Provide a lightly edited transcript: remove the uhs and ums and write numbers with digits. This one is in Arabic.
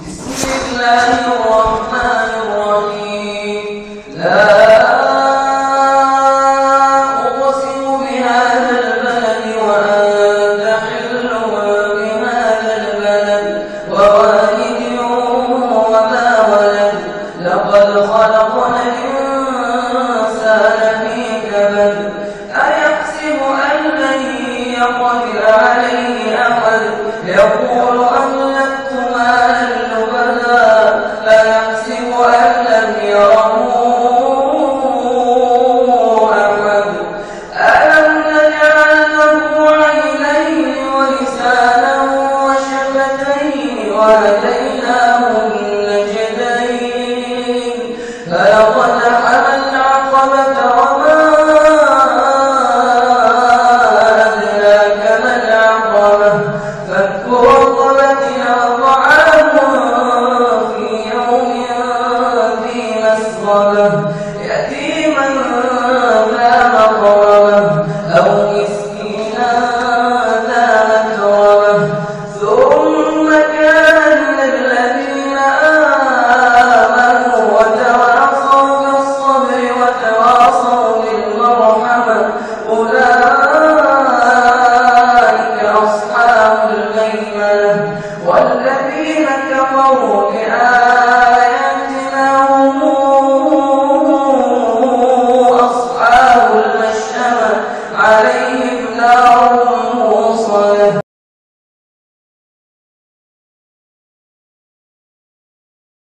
بسم الله الرحمن الرحيم. لا أقسم بهذا البلد وأنت حل بهذا البلد ووالد وما ولد لقد خلقنا الإنسان في كبد أيحسب أن لن يقدر عليه أحد يقول أهلكت مالا لبدا أيحسب أن لم يره أحد ألم نجعل له عينين ولسانا وشفتين وهديناه النجدين فلقتحم العقبة وما أدراك ما العقبة فك رقبة أو طعام في يوم ذي مسغبة يتيما ذا مقربة أو مسكينا ذا متربة ثم كان من الذين آمنوا وتواصوا بالصبر وتواصوا بالمرحمة